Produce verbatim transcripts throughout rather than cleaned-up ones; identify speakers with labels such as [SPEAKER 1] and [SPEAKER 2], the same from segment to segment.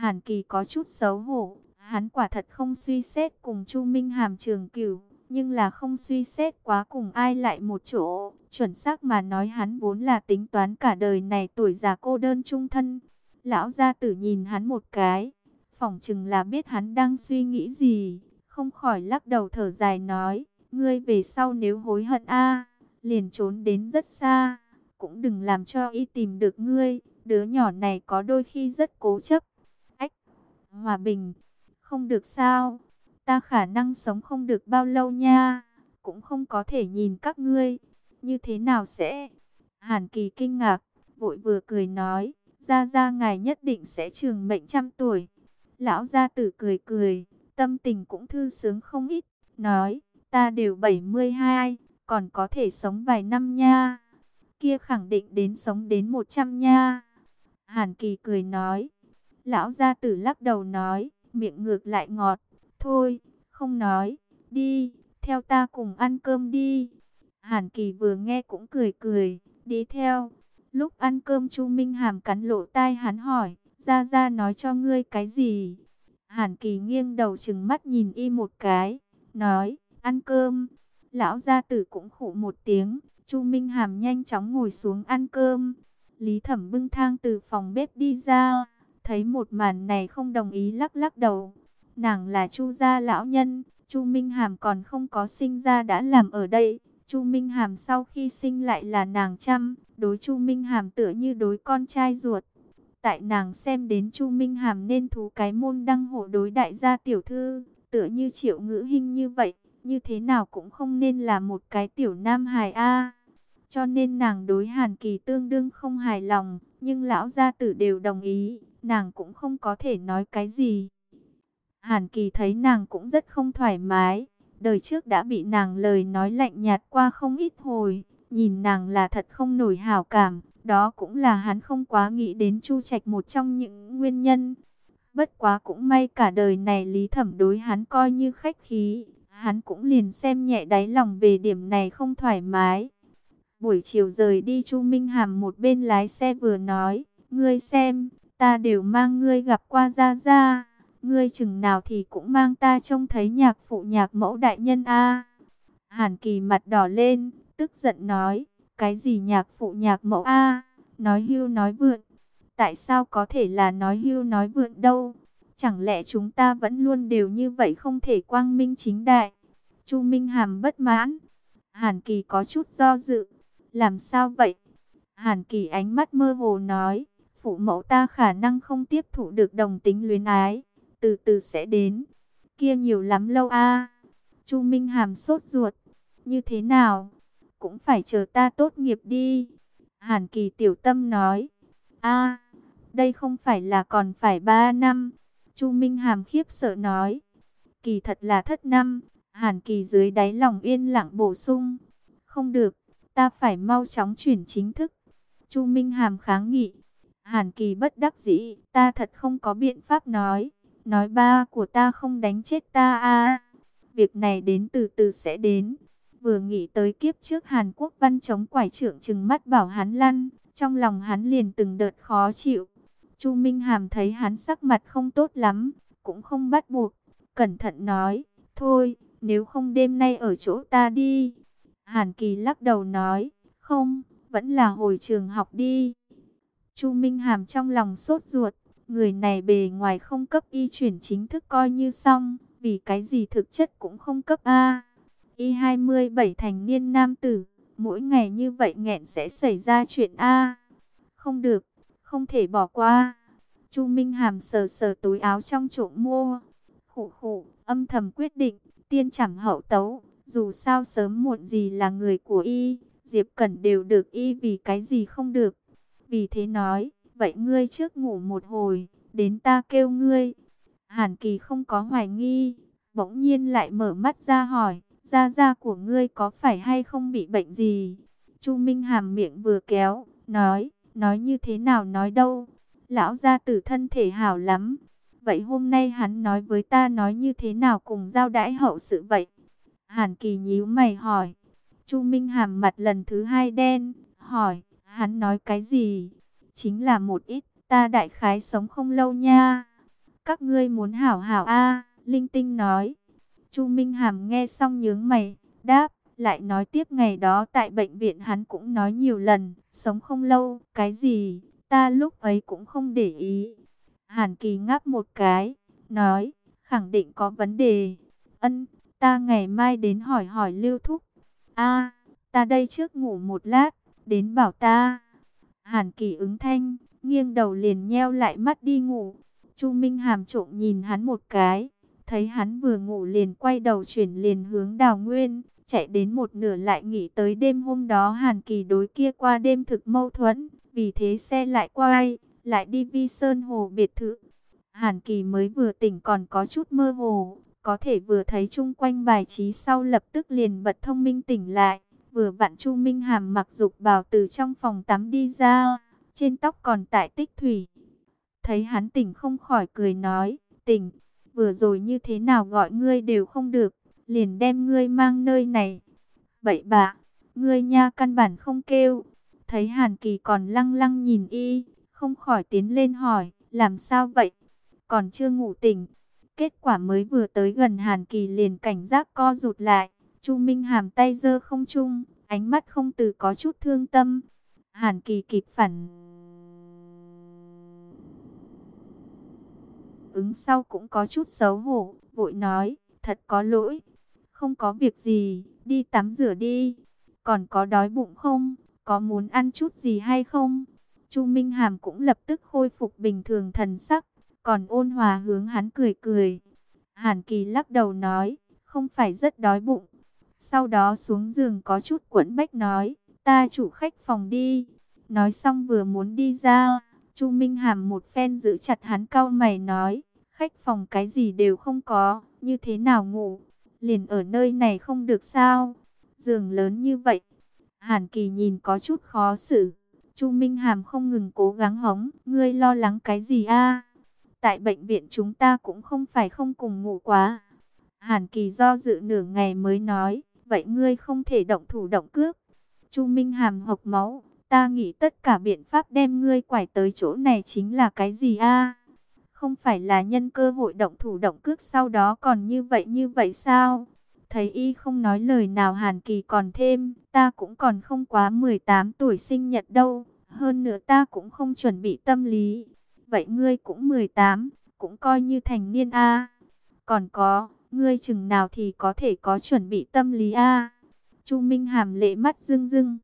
[SPEAKER 1] Hàn Kỳ có chút xấu hổ, hắn quả thật không suy xét cùng Chu Minh Hàm trường cửu, nhưng là không suy xét quá cùng ai lại một chỗ. Chuẩn xác mà nói hắn vốn là tính toán cả đời này tuổi già cô đơn chung thân. Lão gia tử nhìn hắn một cái, phỏng chừng là biết hắn đang suy nghĩ gì, không khỏi lắc đầu thở dài nói, ngươi về sau nếu hối hận a, liền trốn đến rất xa, cũng đừng làm cho y tìm được ngươi, đứa nhỏ này có đôi khi rất cố chấp. Ách, Hòa Bình, không được sao, ta khả năng sống không được bao lâu nha, cũng không có thể nhìn các ngươi, như thế nào sẽ? Hàn Kỳ kinh ngạc, vội vừa cười nói, gia gia ngài nhất định sẽ trường mệnh trăm tuổi. Lão gia tử cười cười, tâm tình cũng thư sướng không ít, nói, ta đều bảy mươi hai, còn có thể sống vài năm nha. Kia khẳng định đến sống đến một trăm nha. Hàn Kỳ cười nói. Lão gia tử lắc đầu nói, miệng ngược lại ngọt, thôi, không nói, đi, theo ta cùng ăn cơm đi. Hàn Kỳ vừa nghe cũng cười cười, đi theo. Lúc ăn cơm Chu Minh Hàm cắn lỗ tai hắn hỏi, gia gia nói cho ngươi cái gì? Hàn Kỳ nghiêng đầu trừng mắt nhìn y một cái, nói, ăn cơm. Lão gia tử cũng khụ một tiếng, Chu Minh Hàm nhanh chóng ngồi xuống ăn cơm. Lý Thẩm bưng thang từ phòng bếp đi ra, thấy một màn này không đồng ý lắc lắc đầu. Nàng là Chu gia lão nhân, Chu Minh Hàm còn không có sinh ra đã làm ở đây. Chu Minh Hàm sau khi sinh lại là nàng chăm, đối Chu Minh Hàm tựa như đối con trai ruột. Tại nàng xem đến Chu Minh Hàm nên thú cái môn đăng hộ đối đại gia tiểu thư, tựa như Triệu Ngữ Hinh như vậy, như thế nào cũng không nên là một cái tiểu nam hài a. Cho nên nàng đối Hàn Kỳ tương đương không hài lòng, nhưng lão gia tử đều đồng ý, nàng cũng không có thể nói cái gì. Hàn Kỳ thấy nàng cũng rất không thoải mái, đời trước đã bị nàng lời nói lạnh nhạt qua không ít hồi, nhìn nàng là thật không nổi hảo cảm, đó cũng là hắn không quá nghĩ đến Chu Trạch một trong những nguyên nhân. Bất quá cũng may cả đời này Lý Thẩm đối hắn coi như khách khí, hắn cũng liền xem nhẹ đáy lòng về điểm này không thoải mái. Buổi chiều rời đi Chu Minh Hàm một bên lái xe vừa nói, ngươi xem, ta đều mang ngươi gặp qua Gia Gia, ngươi chừng nào thì cũng mang ta trông thấy nhạc phụ nhạc mẫu đại nhân a. Hàn Kỳ mặt đỏ lên, tức giận nói, cái gì nhạc phụ nhạc mẫu a, nói hưu nói vượn, tại sao có thể là nói hưu nói vượn đâu, chẳng lẽ chúng ta vẫn luôn đều như vậy không thể quang minh chính đại. Chu Minh Hàm bất mãn, Hàn Kỳ có chút do dự. Làm sao vậy? Hàn Kỳ ánh mắt mơ hồ nói, phụ mẫu ta khả năng không tiếp thụ được đồng tính luyến ái, từ từ sẽ đến. Kia nhiều lắm lâu a. Chu Minh Hàm sốt ruột, như thế nào? Cũng phải chờ ta tốt nghiệp đi. Hàn Kỳ tiểu tâm nói, a, đây không phải là còn phải ba năm. Chu Minh Hàm khiếp sợ nói, kỳ thật là thất năm. Hàn Kỳ dưới đáy lòng yên lặng bổ sung, không được, ta phải mau chóng chuyển chính thức. Chu Minh Hàm kháng nghị. Hàn Kỳ bất đắc dĩ, ta thật không có biện pháp nói, nói ba của ta không đánh chết ta a. Việc này đến từ từ sẽ đến. Vừa nghĩ tới kiếp trước Hàn Quốc Văn chống quải trượng trừng mắt bảo hắn lăn, trong lòng hắn liền từng đợt khó chịu. Chu Minh Hàm thấy hắn sắc mặt không tốt lắm, cũng không bắt buộc, cẩn thận nói, thôi, nếu không đêm nay ở chỗ ta đi. Hàn Kỳ lắc đầu nói, không, vẫn là hồi trường học đi. Chu Minh Hàm trong lòng sốt ruột, người này bề ngoài không cấp y chuyển chính thức coi như xong, vì cái gì thực chất cũng không cấp a. Y hai mươi bảy thành niên nam tử, mỗi ngày như vậy nghẹn sẽ xảy ra chuyện a. Không được, không thể bỏ qua. Chu Minh Hàm sờ sờ túi áo trong trộm mua, khụ khụ, âm thầm quyết định, tiên trảm hậu tấu. Dù sao sớm muộn gì là người của y, Diệp Cẩn đều được y vì cái gì không được. Vì thế nói, vậy ngươi trước ngủ một hồi, đến ta kêu ngươi. Hàn Kỳ không có hoài nghi, bỗng nhiên lại mở mắt ra hỏi, gia gia của ngươi có phải hay không bị bệnh gì? Chu Minh Hàm miệng vừa kéo, nói, nói như thế nào nói đâu, lão gia tử thân thể hảo lắm. Vậy hôm nay hắn nói với ta nói như thế nào cùng giao đãi hậu sự vậy? Hàn Kỳ nhíu mày hỏi. Chu Minh Hàm mặt lần thứ hai đen, hỏi, hắn nói cái gì? Chính là một ít, ta đại khái sống không lâu nha. Các ngươi muốn hảo hảo a, linh tinh nói. Chu Minh Hàm nghe xong nhướng mày, đáp, lại nói tiếp ngày đó tại bệnh viện hắn cũng nói nhiều lần, sống không lâu, cái gì, ta lúc ấy cũng không để ý. Hàn Kỳ ngáp một cái, nói, khẳng định có vấn đề. Ân, ta ngày mai đến hỏi hỏi Lưu Thúc. A, ta đây trước ngủ một lát, đến bảo ta. Hàn Kỳ ứng thanh, nghiêng đầu liền nheo lại mắt đi ngủ. Chu Minh Hàm trộm nhìn hắn một cái, thấy hắn vừa ngủ liền quay đầu chuyển liền hướng Đào Nguyên, chạy đến một nửa lại nghĩ tới đêm hôm đó Hàn Kỳ đối kia qua đêm thực mâu thuẫn, vì thế xe lại quay, lại đi Vi Sơn Hồ biệt thự. Hàn Kỳ mới vừa tỉnh còn có chút mơ hồ, có thể vừa thấy chung quanh bài trí sau lập tức liền bật thông minh tỉnh lại, vừa vặn Chu Minh Hàm mặc dục bào từ trong phòng tắm đi ra, trên tóc còn tại tích thủy. Thấy hắn tỉnh không khỏi cười nói, tỉnh, vừa rồi như thế nào gọi ngươi đều không được, liền đem ngươi mang nơi này. Bậy bạ, ngươi nha căn bản không kêu. Thấy Hàn Kỳ còn lăng lăng nhìn y, không khỏi tiến lên hỏi, làm sao vậy? Còn chưa ngủ tỉnh. Kết quả mới vừa tới gần Hàn Kỳ liền cảnh giác co rụt lại. Chu Minh Hàm tay giơ không trung, ánh mắt không từ có chút thương tâm. Hàn Kỳ kịp phản ứng sau cũng có chút xấu hổ, vội nói, thật có lỗi. Không có việc gì, đi tắm rửa đi. Còn có đói bụng không? Có muốn ăn chút gì hay không? Chu Minh Hàm cũng lập tức khôi phục bình thường thần sắc, còn ôn hòa hướng hắn cười cười. Hàn Kỳ lắc đầu nói, không phải rất đói bụng. Sau đó xuống giường có chút quẫn bách nói, ta chủ khách phòng đi. Nói xong vừa muốn đi ra, Chu Minh Hàm một phen giữ chặt hắn cau mày nói, khách phòng cái gì đều không có, như thế nào ngủ? Liền ở nơi này không được sao? Giường lớn như vậy. Hàn Kỳ nhìn có chút khó xử. Chu Minh Hàm không ngừng cố gắng hống, ngươi lo lắng cái gì a? Tại bệnh viện chúng ta cũng không phải không cùng ngủ quá. Hàn Kỳ do dự nửa ngày mới nói, vậy ngươi không thể động thủ động cước. Chu Minh Hàm hộc máu, ta nghĩ tất cả biện pháp đem ngươi quải tới chỗ này chính là cái gì a? Không phải là nhân cơ hội động thủ động cước sau đó còn như vậy như vậy sao? Thấy y không nói lời nào Hàn Kỳ còn thêm, ta cũng còn không quá mười tám tuổi sinh nhật đâu, hơn nữa ta cũng không chuẩn bị tâm lý. Vậy ngươi cũng mười tám, cũng coi như thành niên a. Còn có, ngươi chừng nào thì có thể có chuẩn bị tâm lý a? Chu Minh Hàm lệ mắt rưng rưng.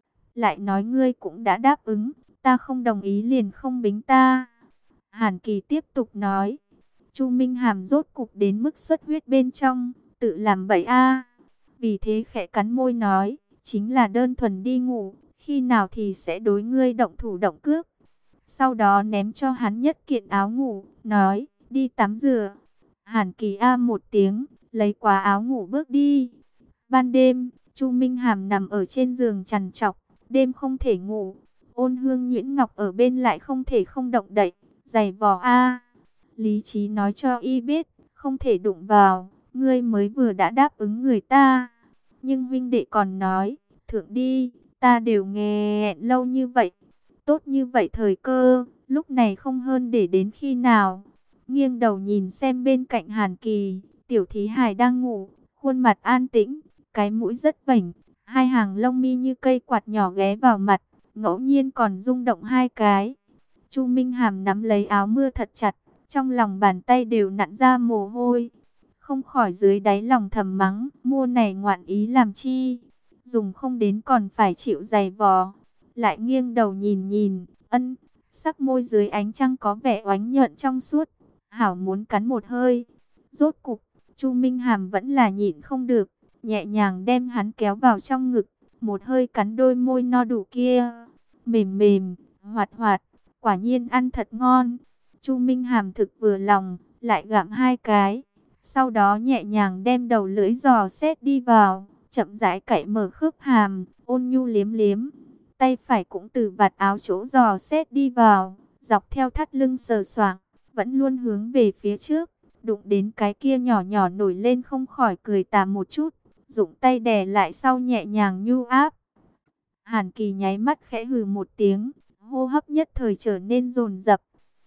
[SPEAKER 1] Lại nói ngươi cũng đã đáp ứng, ta không đồng ý liền không bính ta. Hàn Kỳ tiếp tục nói. Chu Minh Hàm rốt cục đến mức xuất huyết bên trong, tự làm bậy a. Vì thế khẽ cắn môi nói, chính là đơn thuần đi ngủ, khi nào thì sẽ đối ngươi động thủ động cước. Sau đó ném cho hắn nhất kiện áo ngủ, nói, đi tắm rửa. Hàn Kỳ a một tiếng, lấy quá áo ngủ bước đi. Ban đêm, Chu Minh Hàm nằm ở trên giường trằn trọc, đêm không thể ngủ. Ôn Hương Nhuyễn Ngọc ở bên lại không thể không động đậy, giày vò a. Lý trí nói cho y biết, không thể đụng vào, ngươi mới vừa đã đáp ứng người ta. Nhưng huynh đệ còn nói, thượng đi, ta đều nghẹn lâu như vậy. Tốt như vậy thời cơ, lúc này không hơn để đến khi nào. Nghiêng đầu nhìn xem bên cạnh Hàn Kỳ, Tiểu Thí Hài đang ngủ, khuôn mặt an tĩnh, cái mũi rất vảnh, hai hàng lông mi như cây quạt nhỏ ghé vào mặt, ngẫu nhiên còn rung động hai cái. Chu Minh Hàm nắm lấy áo mưa thật chặt, trong lòng bàn tay đều nặn ra mồ hôi. Không khỏi dưới đáy lòng thầm mắng, mua này ngoạn ý làm chi, dùng không đến còn phải chịu giày vò. Lại nghiêng đầu nhìn nhìn, ân, sắc môi dưới ánh trăng có vẻ oánh nhuận trong suốt, hảo muốn cắn một hơi. Rốt cục, Chu Minh Hàm vẫn là nhịn không được, nhẹ nhàng đem hắn kéo vào trong ngực, một hơi cắn đôi môi no đủ kia, mềm mềm, hoạt hoạt, quả nhiên ăn thật ngon. Chu Minh Hàm thực vừa lòng, lại gặm hai cái, sau đó nhẹ nhàng đem đầu lưỡi giò xét đi vào, chậm rãi cạy mở khớp hàm, ôn nhu liếm liếm. Tay phải cũng từ vạt áo chỗ giò xét đi vào, dọc theo thắt lưng sờ soạng, vẫn luôn hướng về phía trước, đụng đến cái kia nhỏ nhỏ nổi lên không khỏi cười tà một chút, dụng tay đè lại sau nhẹ nhàng nhu áp. Hàn Kỳ nháy mắt khẽ hừ một tiếng, hô hấp nhất thời trở nên dồn dập.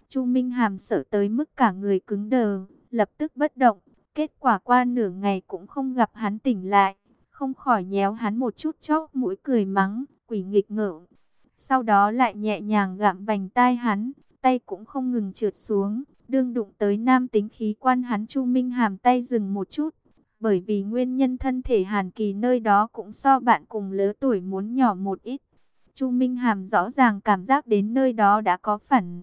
[SPEAKER 1] Chu Minh Hàm sợ tới mức cả người cứng đờ, lập tức bất động. Kết quả qua nửa ngày cũng không gặp hắn tỉnh lại, không khỏi nhéo hắn một chút chóp mũi cười mắng, quỷ nghịch ngợm. Sau đó lại nhẹ nhàng gặm vành tai hắn, tay cũng không ngừng trượt xuống, đương đụng tới nam tính khí quan hắn. Chu Minh Hàm tay dừng một chút, bởi vì nguyên nhân thân thể Hàn Kỳ nơi đó cũng so bạn cùng lứa tuổi muốn nhỏ một ít. Chu Minh Hàm rõ ràng cảm giác đến nơi đó đã có phản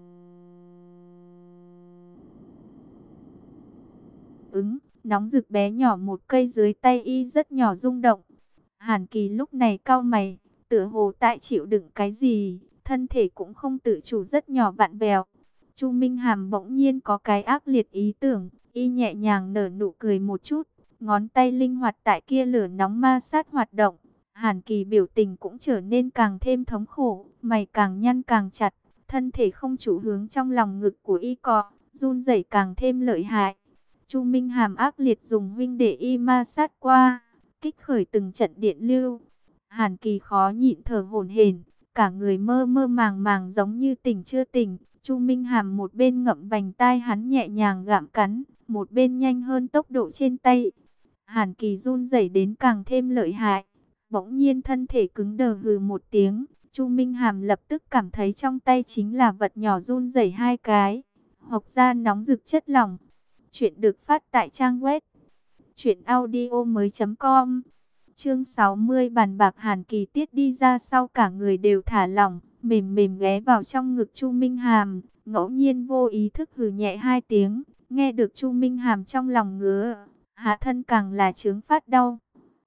[SPEAKER 1] ứng, nóng rực bé nhỏ một cây dưới tay y rất nhỏ rung động. Hàn Kỳ lúc này cau mày, tựa hồ tại chịu đựng cái gì, thân thể cũng không tự chủ rất nhỏ vặn vẹo. Chu Minh Hàm bỗng nhiên có cái ác liệt ý tưởng, y nhẹ nhàng nở nụ cười một chút, ngón tay linh hoạt tại kia lửa nóng ma sát hoạt động. Hàn Kỳ biểu tình cũng trở nên càng thêm thống khổ, mày càng nhăn càng chặt, thân thể không chủ hướng trong lòng ngực của y cọ, run rẩy càng thêm lợi hại. Chu Minh Hàm ác liệt dùng huynh để y ma sát qua, kích khởi từng trận điện lưu. Hàn Kỳ khó nhịn thở hổn hển, cả người mơ mơ màng màng giống như tỉnh chưa tỉnh. Chu Minh Hàm một bên ngậm vành tai hắn nhẹ nhàng gặm cắn, một bên nhanh hơn tốc độ trên tay. Hàn Kỳ run rẩy đến càng thêm lợi hại, bỗng nhiên thân thể cứng đờ hừ một tiếng. Chu Minh Hàm lập tức cảm thấy trong tay chính là vật nhỏ run rẩy hai cái, hộc ra nóng rực chất lỏng. Chuyện được phát tại trang web truyện audio mới chấm com. Chương sáu mươi bàn bạc. Hàn Kỳ tiết đi ra sau cả người đều thả lỏng, mềm mềm ghé vào trong ngực Chu Minh Hàm, ngẫu nhiên vô ý thức hừ nhẹ hai tiếng, nghe được Chu Minh Hàm trong lòng ngứa, hạ thân càng là chướng phát đau.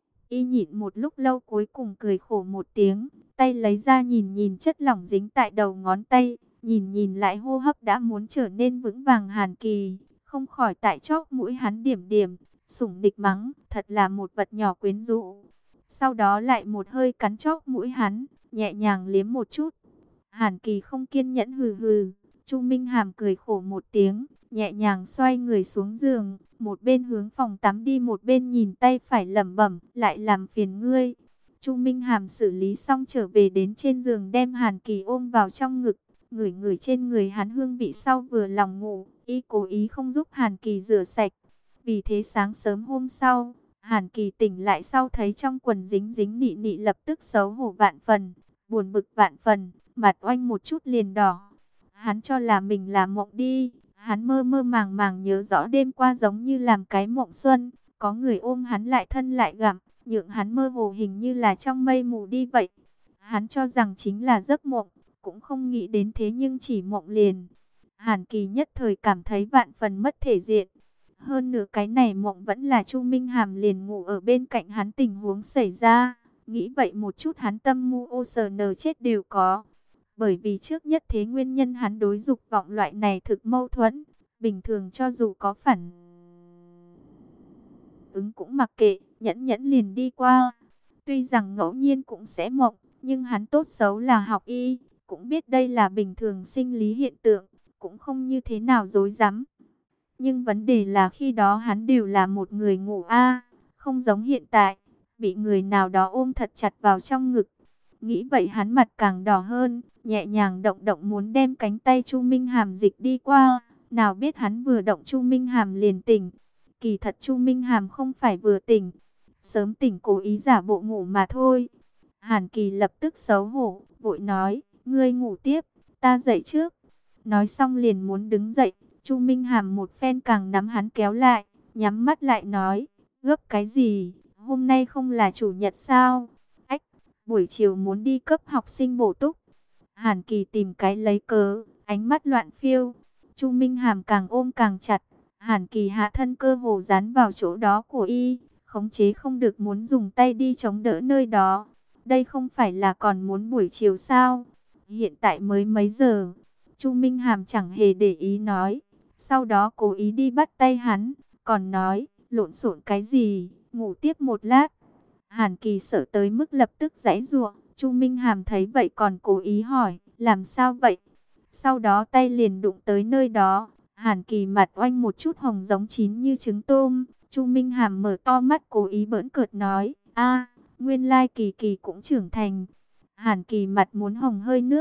[SPEAKER 1] Y nhịn một lúc lâu cuối cùng cười khổ một tiếng, tay lấy ra nhìn nhìn chất lỏng dính tại đầu ngón tay, nhìn nhìn lại hô hấp đã muốn trở nên vững vàng Hàn Kỳ, không khỏi tại chóp mũi hắn điểm điểm, sủng nịch mắng, thật là một vật nhỏ quyến rũ. Sau đó lại một hơi cắn chóp mũi hắn, nhẹ nhàng liếm một chút. Hàn Kỳ không kiên nhẫn hừ hừ. Chu Minh Hàm cười khổ một tiếng, nhẹ nhàng xoay người xuống giường, một bên hướng phòng tắm đi một bên nhìn tay phải lẩm bẩm, lại làm phiền ngươi. Chu Minh Hàm xử lý xong trở về đến trên giường, đem Hàn Kỳ ôm vào trong ngực, ngửi ngửi trên người hắn hương vị sau vừa lòng ngủ. Y cố ý không giúp Hàn Kỳ rửa sạch. Vì thế sáng sớm hôm sau, Hàn Kỳ tỉnh lại sau thấy trong quần dính dính nị nị, lập tức xấu hổ vạn phần, buồn bực vạn phần, mặt oanh một chút liền đỏ. Hắn cho là mình là mộng đi, hắn mơ mơ màng màng nhớ rõ đêm qua giống như làm cái mộng xuân, có người ôm hắn lại thân lại gặm, nhượng hắn mơ hồ hình như là trong mây mù đi vậy. Hắn cho rằng chính là giấc mộng, cũng không nghĩ đến thế nhưng chỉ mộng liền. Hàn Kỳ nhất thời cảm thấy vạn phần mất thể diện. Hơn nữa cái này mộng vẫn là Chu Minh Hàm liền ngủ ở bên cạnh hắn tình huống xảy ra. Nghĩ vậy một chút hắn tâm mu ô sờ nờ chết đều có. Bởi vì trước nhất thế nguyên nhân hắn đối dục vọng loại này thực mâu thuẫn. Bình thường cho dù có phản ứng cũng mặc kệ, nhẫn nhẫn liền đi qua. Tuy rằng ngẫu nhiên cũng sẽ mộng, nhưng hắn tốt xấu là học y, cũng biết đây là bình thường sinh lý hiện tượng, cũng không như thế nào dối rắm. Nhưng vấn đề là khi đó hắn đều là một người ngủ a, không giống hiện tại, bị người nào đó ôm thật chặt vào trong ngực. Nghĩ vậy hắn mặt càng đỏ hơn, nhẹ nhàng động động muốn đem cánh tay Chu Minh Hàm dịch đi qua. Nào biết hắn vừa động Chu Minh Hàm liền tỉnh. Kỳ thật Chu Minh Hàm không phải vừa tỉnh, sớm tỉnh cố ý giả bộ ngủ mà thôi. Hàn Kỳ lập tức xấu hổ, vội nói, ngươi ngủ tiếp, ta dậy trước. Nói xong liền muốn đứng dậy, Chu Minh Hàm một phen càng nắm hắn kéo lại, nhắm mắt lại nói, gấp cái gì, hôm nay không là chủ nhật sao? Ách, buổi chiều muốn đi cấp học sinh bổ túc. Hàn Kỳ tìm cái lấy cớ, ánh mắt loạn phiêu. Chu Minh Hàm càng ôm càng chặt, Hàn Kỳ hạ thân cơ hồ dán vào chỗ đó của y, khống chế không được muốn dùng tay đi chống đỡ nơi đó. Đây không phải là còn muốn buổi chiều sao? Hiện tại mới mấy giờ? Chu Minh Hàm chẳng hề để ý nói, sau đó cố ý đi bắt tay hắn, còn nói, lộn xộn cái gì, ngủ tiếp một lát. Hàn Kỳ sợ tới mức lập tức giãy giụa. Chu Minh Hàm thấy vậy còn cố ý hỏi, làm sao vậy? Sau đó tay liền đụng tới nơi đó, Hàn Kỳ mặt oanh một chút hồng giống chín như trứng tôm. Chu Minh Hàm mở to mắt cố ý bỡn cợt nói, a, nguyên lai Kỳ Kỳ cũng trưởng thành. Hàn Kỳ mặt muốn hồng hơi nước,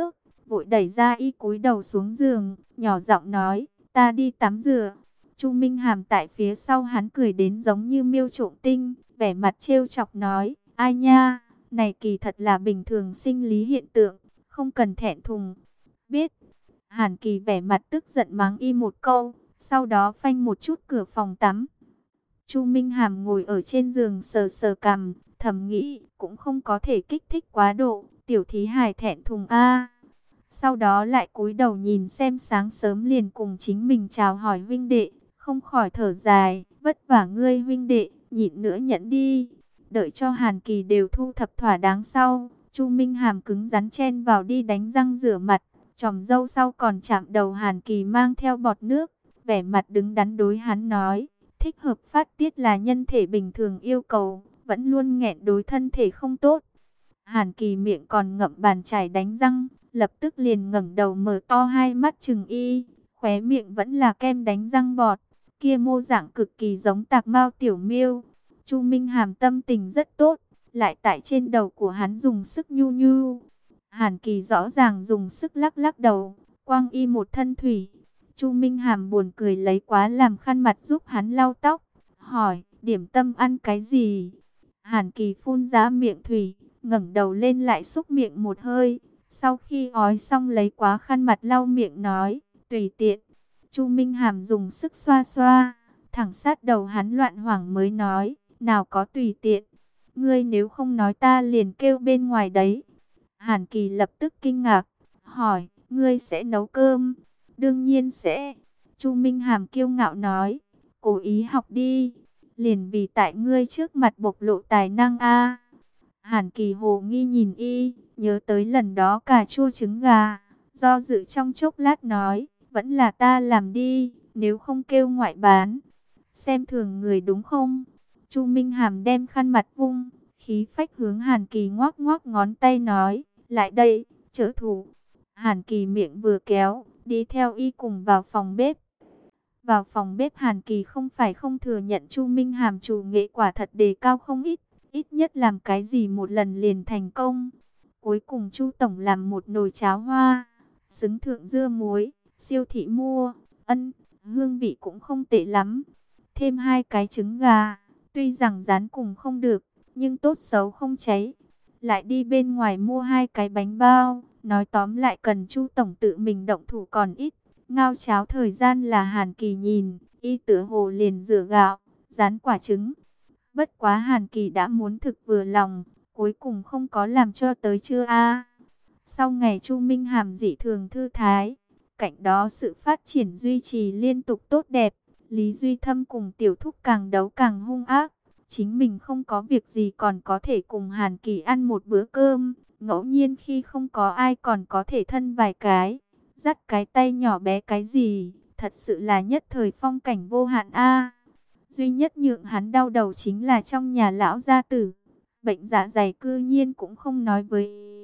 [SPEAKER 1] vội đẩy ra y cúi đầu xuống giường, nhỏ giọng nói, ta đi tắm rửa. Chu Minh Hàm tại phía sau hắn cười đến giống như miêu trộm tinh, vẻ mặt trêu chọc nói, ai nha, này kỳ thật là bình thường sinh lý hiện tượng, không cần thẹn thùng. Biết. Hàn Kỳ vẻ mặt tức giận mắng y một câu, sau đó phanh một chút cửa phòng tắm. Chu Minh Hàm ngồi ở trên giường sờ sờ cằm, thầm nghĩ, cũng không có thể kích thích quá độ, tiểu thí hài thẹn thùng a. Sau đó lại cúi đầu nhìn xem sáng sớm liền cùng chính mình chào hỏi huynh đệ, không khỏi thở dài, vất vả ngươi huynh đệ, nhịn nữa nhẫn đi. Đợi cho Hàn Kỳ đều thu thập thỏa đáng sau, Chu Minh Hàm cứng rắn chen vào đi đánh răng rửa mặt, chòm râu sau còn chạm đầu Hàn Kỳ mang theo bọt nước, vẻ mặt đứng đắn đối hắn nói, thích hợp phát tiết là nhân thể bình thường yêu cầu, vẫn luôn nghẹn đối thân thể không tốt. Hàn Kỳ miệng còn ngậm bàn chải đánh răng, lập tức liền ngẩng đầu mở to hai mắt trừng y, khóe miệng vẫn là kem đánh răng bọt, kia mô dạng cực kỳ giống Tạc Mao tiểu miêu. Chu Minh Hàm tâm tình rất tốt, lại tại trên đầu của hắn dùng sức nhu nhu. Hàn Kỳ rõ ràng dùng sức lắc lắc đầu, quang y một thân thủy. Chu Minh Hàm buồn cười lấy quá làm khăn mặt giúp hắn lau tóc, hỏi, điểm tâm ăn cái gì? Hàn Kỳ phun ra miệng thủy, ngẩng đầu lên lại xúc miệng một hơi. Sau khi ói xong lấy quá khăn mặt lau miệng nói, tùy tiện. Chu Minh Hàm dùng sức xoa xoa, thẳng sát đầu hắn loạn hoảng mới nói, nào có tùy tiện. Ngươi nếu không nói ta liền kêu bên ngoài đấy. Hàn Kỳ lập tức kinh ngạc, hỏi, ngươi sẽ nấu cơm? Đương nhiên sẽ. Chu Minh Hàm kiêu ngạo nói, cố ý học đi, liền vì tại ngươi trước mặt bộc lộ tài năng a. Hàn Kỳ hồ nghi nhìn y, nhớ tới lần đó cà chua trứng gà, do dự trong chốc lát nói, vẫn là ta làm đi, nếu không kêu ngoại bán. Xem thường người đúng không? Chu Minh Hàm đem khăn mặt vung, khí phách hướng Hàn Kỳ ngoác ngoác ngón tay nói, lại đây, trợ thủ. Hàn Kỳ miệng vừa kéo, đi theo y cùng vào phòng bếp. Vào phòng bếp Hàn Kỳ không phải không thừa nhận Chu Minh Hàm chủ nghệ quả thật đề cao không ít, ít nhất làm cái gì một lần liền thành công. Cuối cùng Chu Tổng làm một nồi cháo hoa, xứng thượng dưa muối, siêu thị mua, ân, hương vị cũng không tệ lắm. Thêm hai cái trứng gà, tuy rằng rán cùng không được, nhưng tốt xấu không cháy. Lại đi bên ngoài mua hai cái bánh bao, nói tóm lại cần Chu Tổng tự mình động thủ còn ít. Ngao cháo thời gian là Hàn Kỳ nhìn, y tựa hồ liền rửa gạo, rán quả trứng. Bất quá Hàn Kỳ đã muốn thực vừa lòng, cuối cùng không có làm cho tới trưa a. Sau ngày Chu Minh Hàm dị thường thư thái, cạnh đó sự phát triển duy trì liên tục tốt đẹp. Lý Duy Thâm cùng Tiểu Thúc càng đấu càng hung ác. Chính mình không có việc gì còn có thể cùng Hàn Kỳ ăn một bữa cơm. Ngẫu nhiên khi không có ai còn có thể thân vài cái. Dắt cái tay nhỏ bé cái gì. Thật sự là nhất thời phong cảnh vô hạn a. Duy nhất nhượng hắn đau đầu chính là trong nhà lão gia tử. Bệnh dạ dày cư nhiên cũng không nói với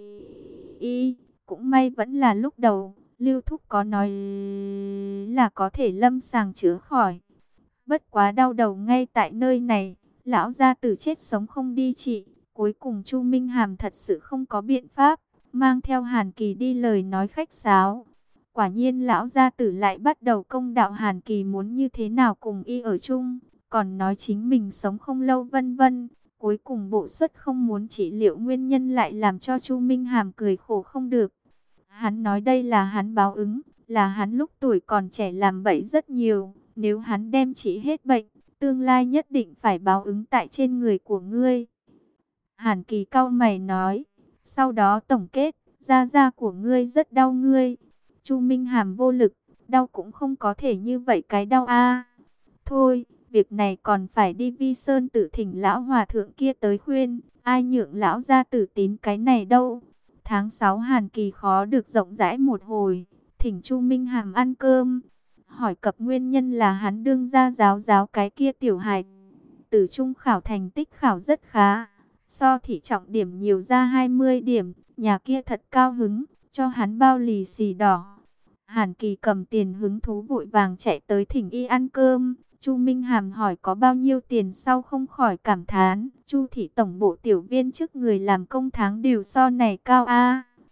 [SPEAKER 1] y. Cũng may vẫn là lúc đầu. Lưu Thúc có nói là có thể lâm sàng chữa khỏi. Bất quá đau đầu ngay tại nơi này. Lão gia tử chết sống không đi trị. Cuối cùng Chu Minh Hàm thật sự không có biện pháp. Mang theo Hàn Kỳ đi lời nói khách sáo. Quả nhiên lão gia tử lại bắt đầu công đạo Hàn Kỳ muốn như thế nào cùng y ở chung. Còn nói chính mình sống không lâu vân vân. Cuối cùng bộ xuất không muốn trị liệu nguyên nhân lại làm cho Chu Minh Hàm cười khổ không được. Hắn nói đây là hắn báo ứng, là hắn lúc tuổi còn trẻ làm bậy rất nhiều. Nếu hắn đem trị hết bệnh, tương lai nhất định phải báo ứng tại trên người của ngươi. Hàn Kỳ cau mày nói, sau đó tổng kết, da da của ngươi rất đau ngươi. Chu Minh Hàm vô lực, đau cũng không có thể như vậy cái đau a. Thôi, việc này còn phải đi Vi Sơn Tự thỉnh lão hòa thượng kia tới khuyên, ai nhượng lão gia tử tín cái này đâu. Tháng sáu Hàn Kỳ khó được rộng rãi một hồi, thỉnh Chu Minh Hàm ăn cơm. Hỏi cập nguyên nhân là hắn đương ra giáo giáo cái kia tiểu hài. Từ trung khảo thành tích khảo rất khá. So thị trọng điểm nhiều ra hai mươi điểm, nhà kia thật cao hứng, cho hắn bao lì xì đỏ. Hàn Kỳ cầm tiền hứng thú vội vàng chạy tới thỉnh y ăn cơm. Chu Minh Hàm hỏi có bao nhiêu tiền sau không khỏi cảm thán. Chu thị tổng bộ tiểu viên trước người làm công tháng đều so này cao a.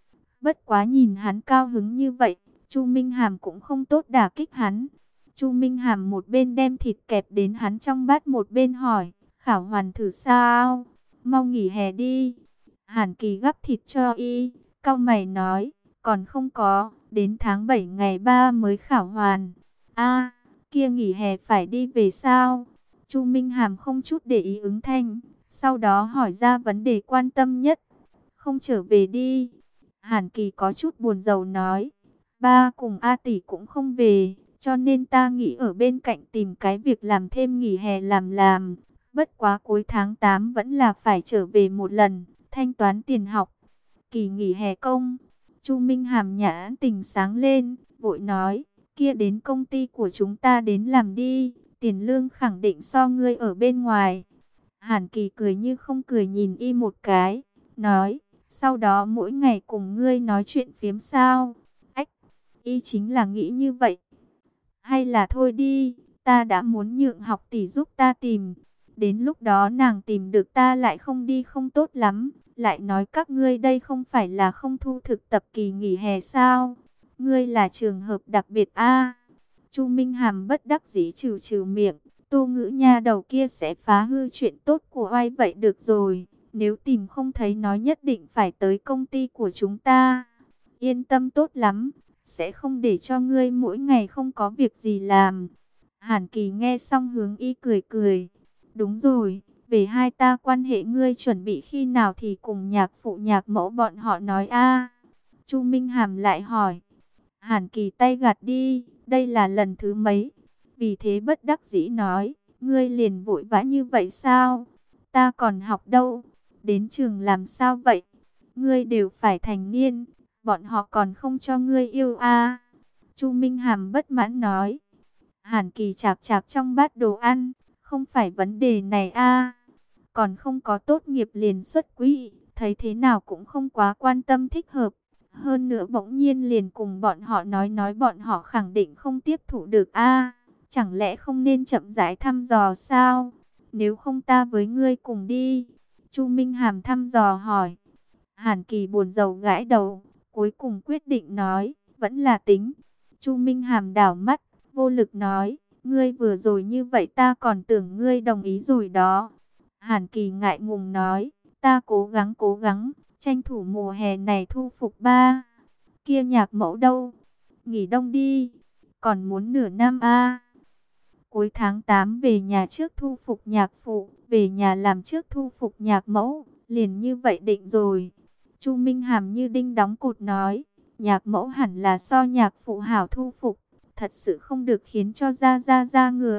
[SPEAKER 1] Bất quá nhìn hắn cao hứng như vậy, Chu Minh Hàm cũng không tốt đả kích hắn. Chu Minh Hàm một bên đem thịt kẹp đến hắn trong bát, một bên hỏi, Khảo Hoàn thử sao? Mau nghỉ hè đi. Hàn Kỳ gắp thịt cho y, cau mày nói, còn không có, đến tháng bảy ngày ba mới khảo hoàn. A, kia nghỉ hè phải đi về sao? Chu Minh Hàm không chút để ý ứng thanh, sau đó hỏi ra vấn đề quan tâm nhất. Không trở về đi. Hàn Kỳ có chút buồn rầu nói, ba cùng A tỷ cũng không về, cho nên ta nghĩ ở bên cạnh tìm cái việc làm thêm nghỉ hè làm làm. Bất quá cuối tháng tám vẫn là phải trở về một lần, thanh toán tiền học. Kỳ nghỉ hè công. Chu Minh Hàm nhãn tình sáng lên, vội nói, kia đến công ty của chúng ta đến làm đi, tiền lương khẳng định so ngươi ở bên ngoài. Hàn Kỳ cười như không cười nhìn y một cái, nói, sau đó mỗi ngày cùng ngươi nói chuyện phiếm sao? Ách, y chính là nghĩ như vậy. Hay là thôi đi, ta đã muốn nhượng học tỷ giúp ta tìm. Đến lúc đó nàng tìm được ta lại không đi không tốt lắm. Lại nói các ngươi đây không phải là không thu thực tập kỳ nghỉ hè sao? Ngươi là trường hợp đặc biệt a. Chu Minh Hàm bất đắc dĩ trừ trừ miệng. Tô Ngữ nha đầu kia sẽ phá hư chuyện tốt của oai vậy được rồi. Nếu tìm không thấy nói nhất định phải tới công ty của chúng ta. Yên tâm tốt lắm, sẽ không để cho ngươi mỗi ngày không có việc gì làm. Hàn Kỳ nghe xong hướng y cười cười. Đúng rồi, về hai ta quan hệ ngươi chuẩn bị khi nào thì cùng nhạc phụ nhạc mẫu bọn họ nói a. Chu Minh Hàm lại hỏi. Hàn Kỳ tay gạt đi, đây là lần thứ mấy? Vì thế bất đắc dĩ nói, ngươi liền vội vã như vậy sao? Ta còn học đâu? Đến trường làm sao vậy? Ngươi đều phải thành niên, bọn họ còn không cho ngươi yêu a. Chu Minh Hàm bất mãn nói. Hàn Kỳ chạc chạc trong bát đồ ăn, không phải vấn đề này a. Còn không có tốt nghiệp liền xuất quỹ, thấy thế nào cũng không quá quan tâm thích hợp. Hơn nữa bỗng nhiên liền cùng bọn họ nói nói bọn họ khẳng định không tiếp thụ được a. Chẳng lẽ không nên chậm rãi thăm dò sao? Nếu không ta với ngươi cùng đi. Chu Minh Hàm thăm dò hỏi. Hàn Kỳ buồn rầu gãi đầu, cuối cùng quyết định nói, vẫn là tính. Chu Minh Hàm đảo mắt, vô lực nói, ngươi vừa rồi như vậy ta còn tưởng ngươi đồng ý rồi đó. Hàn Kỳ ngại ngùng nói, ta cố gắng cố gắng, tranh thủ mùa hè này thu phục ba. Kia nhạc mẫu đâu? Nghỉ đông đi, còn muốn nửa năm a. Cuối tháng tám về nhà trước thu phục nhạc phụ, về nhà làm trước thu phục nhạc mẫu, liền như vậy định rồi. Chu Minh Hàm như đinh đóng cột nói, nhạc mẫu hẳn là so nhạc phụ hảo thu phục, thật sự không được khiến cho ra ra ra ngừa.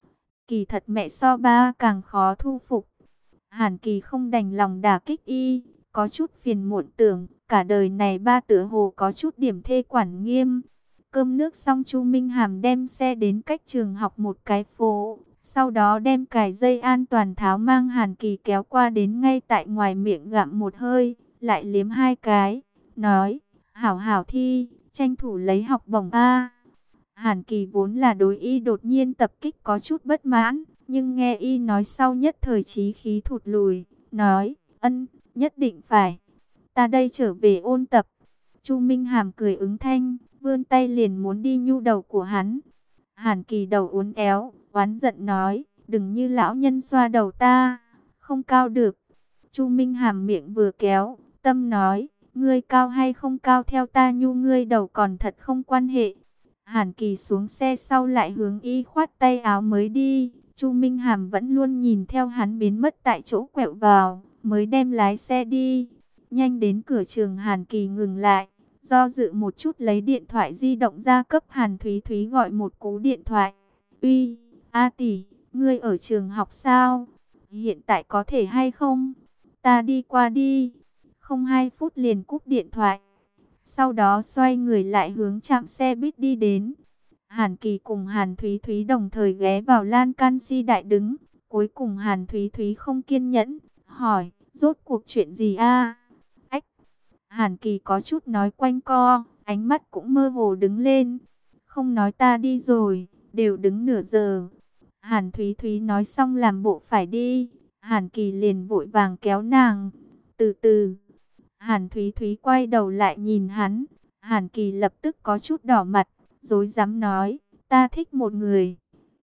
[SPEAKER 1] Kỳ thật mẹ so ba càng khó thu phục. Hàn Kỳ không đành lòng đả kích y, có chút phiền muộn tưởng, cả đời này ba tựa hồ có chút điểm thê quản nghiêm. Cơm nước xong Chu Minh Hàm đem xe đến cách trường học một cái phố, sau đó đem cài dây an toàn tháo mang Hàn Kỳ kéo qua đến ngay tại ngoài miệng gặm một hơi, lại liếm hai cái, nói, hảo hảo thi, tranh thủ lấy học bổng a. Hàn Kỳ vốn là đối y đột nhiên tập kích có chút bất mãn, nhưng nghe y nói sau nhất thời chí khí thụt lùi, nói, ân, nhất định phải, ta đây trở về ôn tập. Chu Minh Hàm cười ứng thanh, vươn tay liền muốn đi nhu đầu của hắn. Hàn Kỳ đầu uốn éo, oán giận nói, đừng như lão nhân xoa đầu ta, không cao được. Chu Minh Hàm miệng vừa kéo, tâm nói, ngươi cao hay không cao theo ta nhu ngươi đầu còn thật không quan hệ. Hàn Kỳ xuống xe sau lại hướng y khoát tay áo mới đi. Chu Minh Hàm vẫn luôn nhìn theo hắn biến mất tại chỗ quẹo vào, mới đem lái xe đi. Nhanh đến cửa trường Hàn Kỳ ngừng lại, do dự một chút lấy điện thoại di động ra cấp Hàn Thúy Thúy gọi một cú điện thoại. Uy, A tỷ, ngươi ở trường học sao? Hiện tại có thể hay không? Ta đi qua đi. Không hai phút liền cúp điện thoại. Sau đó xoay người lại hướng trạm xe buýt đi đến. Hàn Kỳ cùng Hàn Thúy Thúy đồng thời ghé vào lan can si đại đứng. Cuối cùng Hàn Thúy Thúy không kiên nhẫn, hỏi, rốt cuộc chuyện gì a? Ách! Hàn Kỳ có chút nói quanh co, ánh mắt cũng mơ hồ đứng lên. Không nói ta đi rồi, đều đứng nửa giờ. Hàn Thúy Thúy nói xong làm bộ phải đi. Hàn Kỳ liền vội vàng kéo nàng. Từ từ. Hàn Thúy Thúy quay đầu lại nhìn hắn. Hàn Kỳ lập tức có chút đỏ mặt, rối rắm nói, ta thích một người.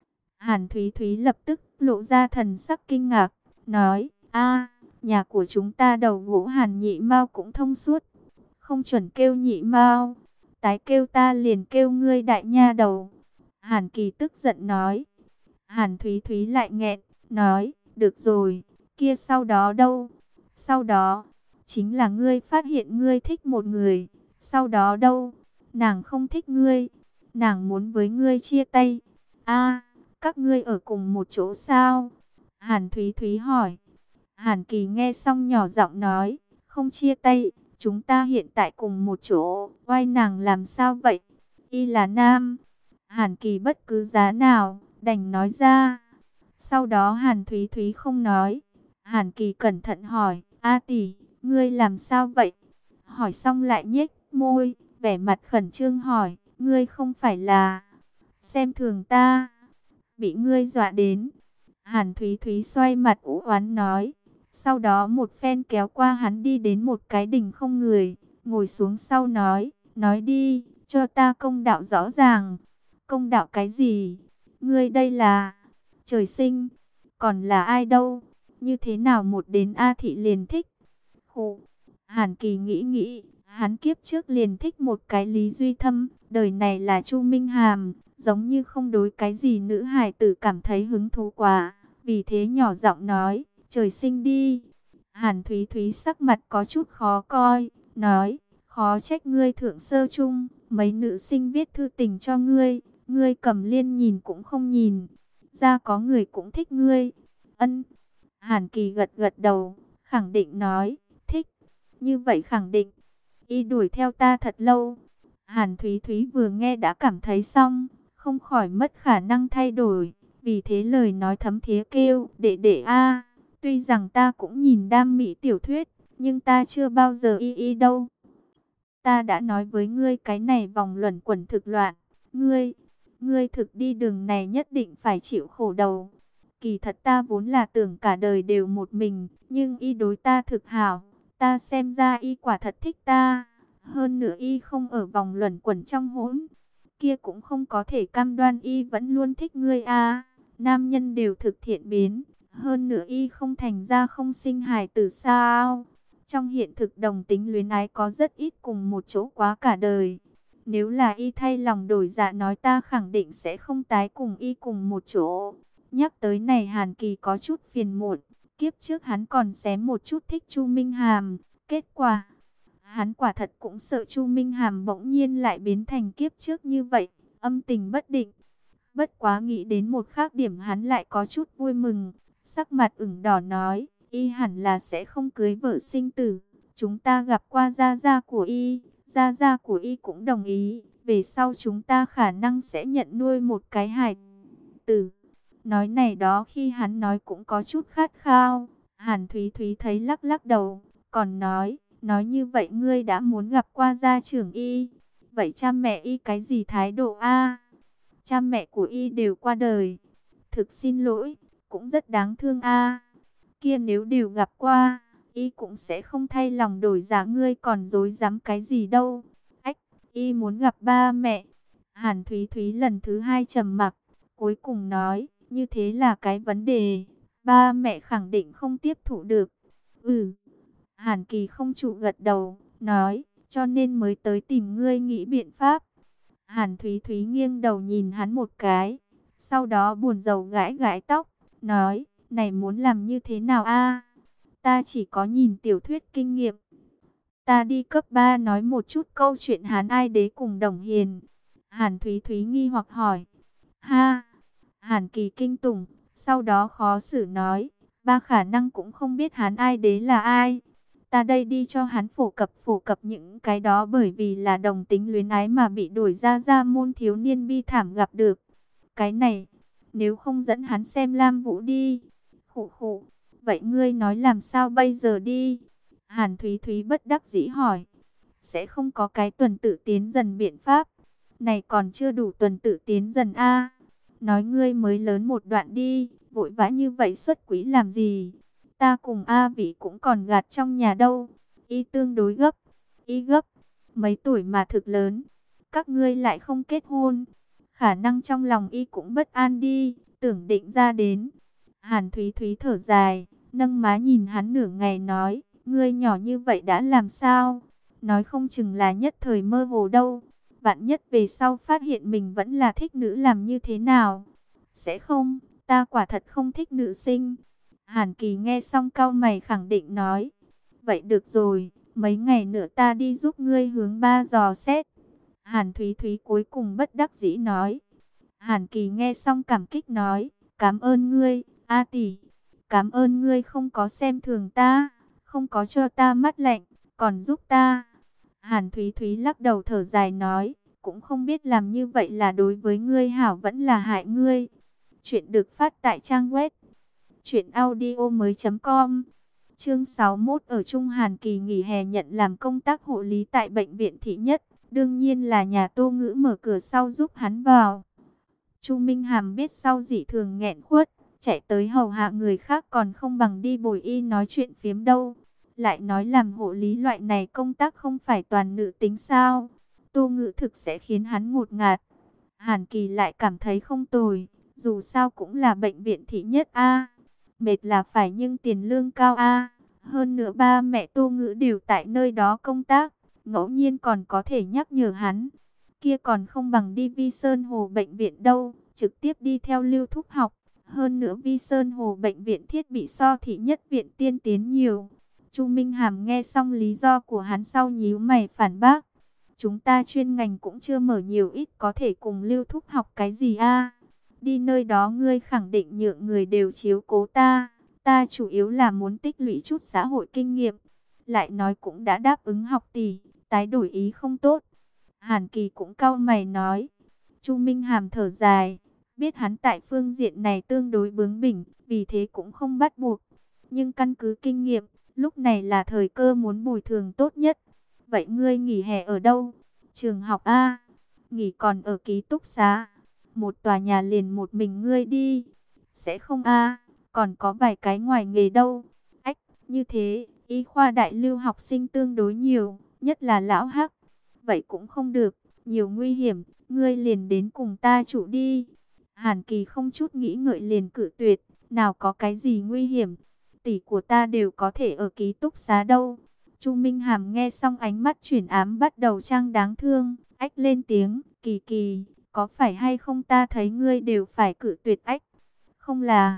[SPEAKER 1] Hàn Thúy Thúy lập tức lộ ra thần sắc kinh ngạc, nói, a, nhà của chúng ta đầu gỗ Hàn Nhị Mao cũng thông suốt, không chuẩn kêu Nhị Mao, tái kêu ta liền kêu ngươi đại nha đầu. Hàn Kỳ tức giận nói. Hàn Thúy Thúy lại nghẹn, nói, được rồi, kia sau đó đâu? Sau đó, chính là ngươi phát hiện ngươi thích một người, sau đó đâu? Nàng không thích ngươi, nàng muốn với ngươi chia tay. A, các ngươi ở cùng một chỗ sao? Hàn Thúy Thúy hỏi. Hàn Kỳ nghe xong nhỏ giọng nói, không chia tay, chúng ta hiện tại cùng một chỗ. Oai, nàng làm sao vậy? Y là nam. Hàn Kỳ bất cứ giá nào, đành nói ra. Sau đó Hàn Thúy Thúy không nói. Hàn Kỳ cẩn thận hỏi, A tỷ, ngươi làm sao vậy? Hỏi xong lại nhếch môi, vẻ mặt khẩn trương hỏi, ngươi không phải là xem thường ta, bị ngươi dọa đến. Hàn Thúy Thúy xoay mặt u oán nói. Sau đó một phen kéo qua hắn đi đến một cái đình không người, ngồi xuống sau nói, nói đi, cho ta công đạo rõ ràng. Công đạo cái gì? Ngươi đây là trời sinh, còn là ai đâu? Như thế nào một đến A thị liền thích? Khụ. Hàn Kỳ nghĩ nghĩ, hắn kiếp trước liền thích một cái Lý Duy Thâm, đời này là Chu Minh Hàm, giống như không đối cái gì nữ hài tử cảm thấy hứng thú quá, vì thế nhỏ giọng nói, trời sinh đi. Hàn Thúy Thúy sắc mặt có chút khó coi, nói, khó trách ngươi thượng sơ chung, mấy nữ sinh viết thư tình cho ngươi, ngươi cầm liên nhìn cũng không nhìn, ra có người cũng thích ngươi. Ân. Hàn Kỳ gật gật đầu, khẳng định nói, thích. Như vậy khẳng định, y đuổi theo ta thật lâu. Hàn Thúy Thúy vừa nghe đã cảm thấy xong, không khỏi mất khả năng thay đổi. Vì thế lời nói thấm thía kêu, đệ đệ a, tuy rằng ta cũng nhìn đam mỹ tiểu thuyết, nhưng ta chưa bao giờ y y đâu. Ta đã nói với ngươi cái này vòng luẩn quẩn thực loạn, ngươi, ngươi thực đi đường này nhất định phải chịu khổ đầu. Kỳ thật ta vốn là tưởng cả đời đều một mình, nhưng y đối ta thực hảo, ta xem ra y quả thật thích ta. Hơn nữa y không ở vòng luẩn quẩn trong hỗn, kia cũng không có thể cam đoan y vẫn luôn thích ngươi a. Nam nhân đều thực thiện biến, hơn nữa y không thành ra không sinh hài tử sao? Trong hiện thực đồng tính luyến ái có rất ít cùng một chỗ quá cả đời. Nếu là y thay lòng đổi dạ nói ta khẳng định sẽ không tái cùng y cùng một chỗ. Nhắc tới này Hàn Kỳ có chút phiền muộn, kiếp trước hắn còn xém một chút thích Chu Minh Hàm, kết quả hắn quả thật cũng sợ Chu Minh Hàm bỗng nhiên lại biến thành kiếp trước như vậy, âm tình bất định. Bất quá nghĩ đến một khác điểm hắn lại có chút vui mừng, sắc mặt ửng đỏ nói, y hẳn là sẽ không cưới vợ sinh tử. Chúng ta gặp qua gia gia của y, gia gia của y cũng đồng ý, về sau chúng ta khả năng sẽ nhận nuôi một cái hài tử. Nói này đó khi hắn nói cũng có chút khát khao. Hàn Thúy Thúy thấy lắc lắc đầu, còn nói, nói như vậy ngươi đã muốn gặp qua gia trưởng y, vậy cha mẹ y cái gì thái độ a? Cha mẹ của y đều qua đời, thực xin lỗi, cũng rất đáng thương a. Kia nếu đều gặp qua, y cũng sẽ không thay lòng đổi dạ, ngươi còn dối dám cái gì đâu. Ách, y muốn gặp ba mẹ. Hàn Thúy Thúy lần thứ hai trầm mặc, cuối cùng nói, như thế là cái vấn đề, ba mẹ khẳng định không tiếp thụ được. Ừ. Hàn Kỳ không trụ gật đầu, nói, cho nên mới tới tìm ngươi nghĩ biện pháp. Hàn Thúy Thúy nghiêng đầu nhìn hắn một cái, sau đó buồn rầu gãi gãi tóc, nói, này muốn làm như thế nào a? Ta chỉ có nhìn tiểu thuyết kinh nghiệm. Ta đi cấp ba nói một chút câu chuyện Hán Ai Đế cùng Đồng Hiền. Hàn Thúy Thúy nghi hoặc hỏi. Ha! Hàn Kỳ kinh tủng, sau đó khó xử nói, ba khả năng cũng không biết Hán Ai Đế là ai. Ta đây đi cho hắn phổ cập phổ cập những cái đó, bởi vì là đồng tính luyến ái mà bị đuổi ra ra môn thiếu niên bi thảm gặp được. Cái này, nếu không dẫn hắn xem Lam Vũ đi. Khụ khụ, vậy ngươi nói làm sao bây giờ đi? Hàn Thúy Thúy bất đắc dĩ hỏi. Sẽ không có cái tuần tự tiến dần biện pháp. Này còn chưa đủ tuần tự tiến dần a. Nói ngươi mới lớn một đoạn đi, vội vã như vậy xuất quỹ làm gì? Ta cùng A Vĩ cũng còn gạt trong nhà đâu. Y tương đối gấp. Y gấp. Mấy tuổi mà thực lớn. Các ngươi lại không kết hôn. Khả năng trong lòng Y cũng bất an đi. Tưởng định ra đến. Hàn Thúy Thúy thở dài. Nâng má nhìn hắn nửa ngày nói. Ngươi nhỏ như vậy đã làm sao? Nói không chừng là nhất thời mơ hồ đâu. Vạn nhất về sau phát hiện mình vẫn là thích nữ làm như thế nào? Sẽ không, ta quả thật không thích nữ sinh. Hàn Kỳ nghe xong cau mày khẳng định nói. Vậy được rồi, mấy ngày nữa ta đi giúp ngươi hướng ba dò xét. Hàn Thúy Thúy cuối cùng bất đắc dĩ nói. Hàn Kỳ nghe xong cảm kích nói. Cảm ơn ngươi, A tỷ. Cảm ơn ngươi không có xem thường ta, không có cho ta mắt lạnh, còn giúp ta. Hàn Thúy Thúy lắc đầu thở dài nói. Cũng không biết làm như vậy là đối với ngươi hảo vẫn là hại ngươi. Chuyện được phát tại trang web truyện audio mới chấm com. Chương sáu mươi mốt. Ở Trung Hàn Kỳ nghỉ hè nhận làm công tác hộ lý tại bệnh viện thị nhất. Đương nhiên là nhà Tô Ngữ mở cửa sau giúp hắn vào. Chu Minh Hàm biết sau dị thường nghẹn khuất, chạy tới hầu hạ người khác còn không bằng đi bồi y nói chuyện phiếm đâu. Lại nói làm hộ lý loại này công tác không phải toàn nữ tính sao? Tô Ngữ thực sẽ khiến hắn ngột ngạt. Hàn Kỳ lại cảm thấy không tồi, dù sao cũng là bệnh viện thị nhất a. Mệt là phải nhưng tiền lương cao a. Hơn nữa ba mẹ Tô Ngữ đều tại nơi đó công tác, ngẫu nhiên còn có thể nhắc nhở hắn. Kia còn không bằng đi Vi Sơn Hồ bệnh viện đâu, trực tiếp đi theo Lưu Thúc học. Hơn nữa Vi Sơn Hồ bệnh viện thiết bị so thị nhất viện tiên tiến nhiều. Chu Minh Hàm nghe xong lý do của hắn sau nhíu mày phản bác. Chúng ta chuyên ngành cũng chưa mở nhiều ít có thể cùng Lưu Thúc học cái gì a? Đi nơi đó ngươi khẳng định nhượng người đều chiếu cố ta. Ta chủ yếu là muốn tích lũy chút xã hội kinh nghiệm. Lại nói cũng đã đáp ứng học tỷ, tái đổi ý không tốt. Hàn Kỳ cũng cau mày nói. Chu Minh Hàm thở dài. Biết hắn tại phương diện này tương đối bướng bỉnh, vì thế cũng không bắt buộc. Nhưng căn cứ kinh nghiệm, lúc này là thời cơ muốn bồi thường tốt nhất. Vậy ngươi nghỉ hè ở đâu? Trường học A. Nghỉ còn ở ký túc xá. Một tòa nhà liền một mình ngươi đi. Sẽ không A. Còn có vài cái ngoài nghề đâu. Ách, như thế, y khoa đại lưu học sinh tương đối nhiều, nhất là lão Hắc. Vậy cũng không được, nhiều nguy hiểm, ngươi liền đến cùng ta trụ đi. Hàn Kỳ không chút nghĩ ngợi liền cự tuyệt, nào có cái gì nguy hiểm, tỷ của ta đều có thể ở ký túc xá đâu. Chu Minh Hàm nghe xong ánh mắt chuyển ám bắt đầu trang đáng thương, ách lên tiếng, Kỳ Kỳ, có phải hay không ta thấy ngươi đều phải cự tuyệt ách? Không là...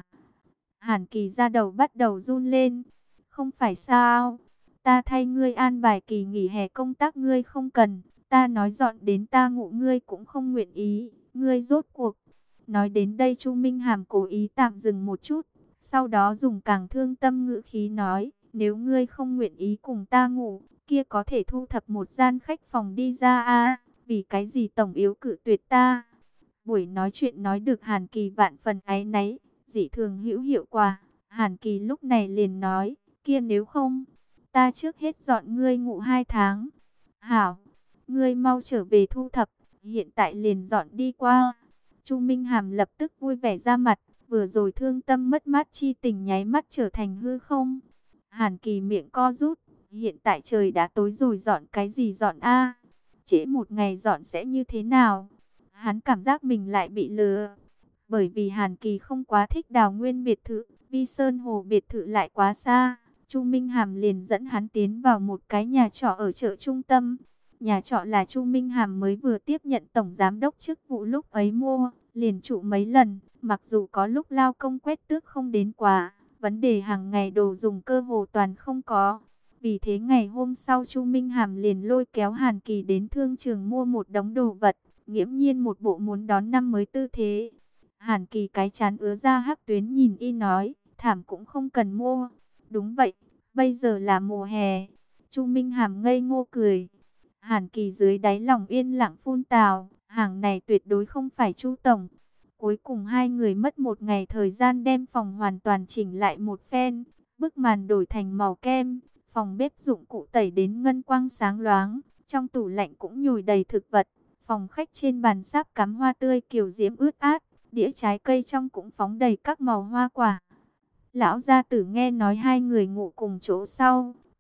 [SPEAKER 1] Hàn Kỳ ra đầu bắt đầu run lên, không phải sao? Ta thay ngươi an bài kỳ nghỉ hè công tác ngươi không cần, ta nói dọn đến ta ngủ ngươi cũng không nguyện ý, ngươi rốt cuộc. Nói đến đây Chu Minh Hàm cố ý tạm dừng một chút, sau đó dùng càng thương tâm ngữ khí nói, nếu ngươi không nguyện ý cùng ta ngủ, kia có thể thu thập một gian khách phòng đi ra a. Vì cái gì tổng yếu cự tuyệt ta? Buổi nói chuyện nói được Hàn Kỳ vạn phần áy náy, dị thường hữu hiệu quả. Hàn Kỳ lúc này liền nói, kia nếu không, ta trước hết dọn ngươi ngủ hai tháng. Hảo, ngươi mau trở về thu thập, hiện tại liền dọn đi qua. Chu Minh Hàm lập tức vui vẻ ra mặt, vừa rồi thương tâm mất mát chi tình nháy mắt trở thành hư không. Hàn Kỳ miệng co rút, hiện tại trời đã tối rồi dọn cái gì dọn a? Trễ một ngày dọn sẽ như thế nào? Hắn cảm giác mình lại bị lừa. Bởi vì Hàn Kỳ không quá thích Đào Nguyên biệt thự, Vi Sơn Hồ biệt thự lại quá xa. Chu Minh Hàm liền dẫn hắn tiến vào một cái nhà trọ ở chợ trung tâm. Nhà trọ là Chu Minh Hàm mới vừa tiếp nhận tổng giám đốc chức vụ lúc ấy mua, liền trụ mấy lần, mặc dù có lúc lao công quét tước không đến quá, vấn đề hàng ngày đồ dùng cơ hồ toàn không có. Vì thế ngày hôm sau Chu Minh Hàm liền lôi kéo Hàn Kỳ đến thương trường mua một đống đồ vật, nghiễm nhiên một bộ muốn đón năm mới tư thế. Hàn Kỳ cái chán ứa ra hắc tuyến nhìn y nói, thảm cũng không cần mua. Đúng vậy, bây giờ là mùa hè. Chu Minh Hàm ngây ngô cười. Hàn Kỳ dưới đáy lòng yên lặng phun tào, hàng này tuyệt đối không phải Chu tổng. Cuối cùng hai người mất một ngày thời gian đem phòng hoàn toàn chỉnh lại một phen, bức màn đổi thành màu kem, phòng bếp dụng cụ tẩy đến ngân quang sáng loáng, trong tủ lạnh cũng nhồi đầy thực vật, phòng khách trên bàn sáp cắm hoa tươi kiều diễm ướt át, đĩa trái cây trong cũng phóng đầy các màu hoa quả. Lão gia tử nghe nói hai người ngủ cùng chỗ sau,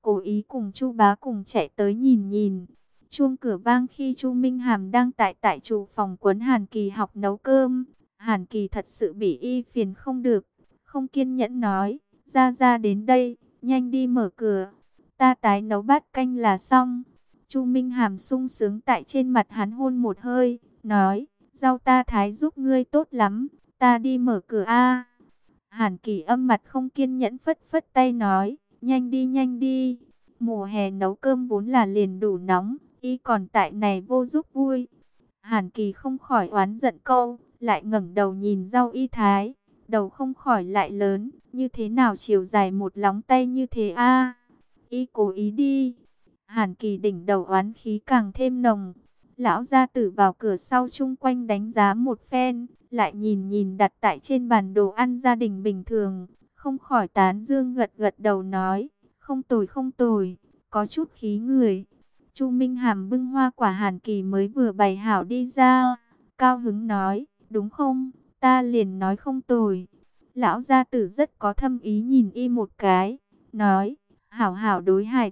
[SPEAKER 1] cố ý cùng Chu Bá cùng chạy tới nhìn nhìn. Chuông cửa vang khi Chu Minh Hàm đang tại tại chủ phòng quấn Hàn Kỳ học nấu cơm. Hàn Kỳ thật sự bị y phiền không được, không kiên nhẫn nói, ra ra đến đây, nhanh đi mở cửa, ta tái nấu bát canh là xong. Chu Minh Hàm sung sướng tại trên mặt hắn hôn một hơi, nói, rau ta thái giúp ngươi tốt lắm, ta đi mở cửa a. Hàn Kỳ âm mặt không kiên nhẫn phất phất tay nói, nhanh đi nhanh đi, mùa hè nấu cơm vốn là liền đủ nóng, y còn tại này vô giúp vui. Hàn Kỳ không khỏi oán giận câu, lại ngẩng đầu nhìn rau y thái, đầu không khỏi lại lớn, như thế nào chiều dài một lóng tay như thế a? Y cố ý đi. Hàn Kỳ đỉnh đầu oán khí càng thêm nồng. Lão gia tử vào cửa sau chung quanh đánh giá một phen, lại nhìn nhìn đặt tại trên bàn đồ ăn gia đình bình thường, không khỏi tán dương gật gật đầu nói, không tồi không tồi, có chút khí người. Chu Minh Hàm bưng hoa quả Hàn Kỳ mới vừa bày hảo đi ra, cao hứng nói, đúng không, ta liền nói không tồi. Lão gia tử rất có thâm ý nhìn y một cái, nói, hảo hảo đối hài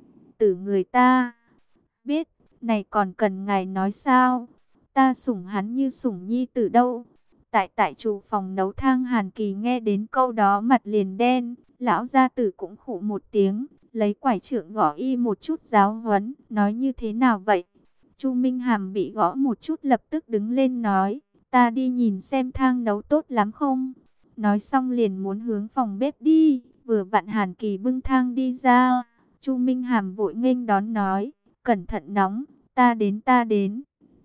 [SPEAKER 1] tử người ta. Biết, này còn cần ngài nói sao? Ta sủng hắn như sủng nhi tử đâu. Tại tại chủ phòng nấu thang Hàn Kỳ nghe đến câu đó mặt liền đen, lão gia tử cũng khụ một tiếng, lấy quải trượng gõ y một chút giáo huấn, nói như thế nào vậy? Chu Minh Hàm bị gõ một chút lập tức đứng lên nói, ta đi nhìn xem thang nấu tốt lắm không? Nói xong liền muốn hướng phòng bếp đi, vừa vặn Hàn Kỳ bưng thang đi ra. Chu Minh Hàm vội nghênh đón nói, cẩn thận nóng, ta đến ta đến.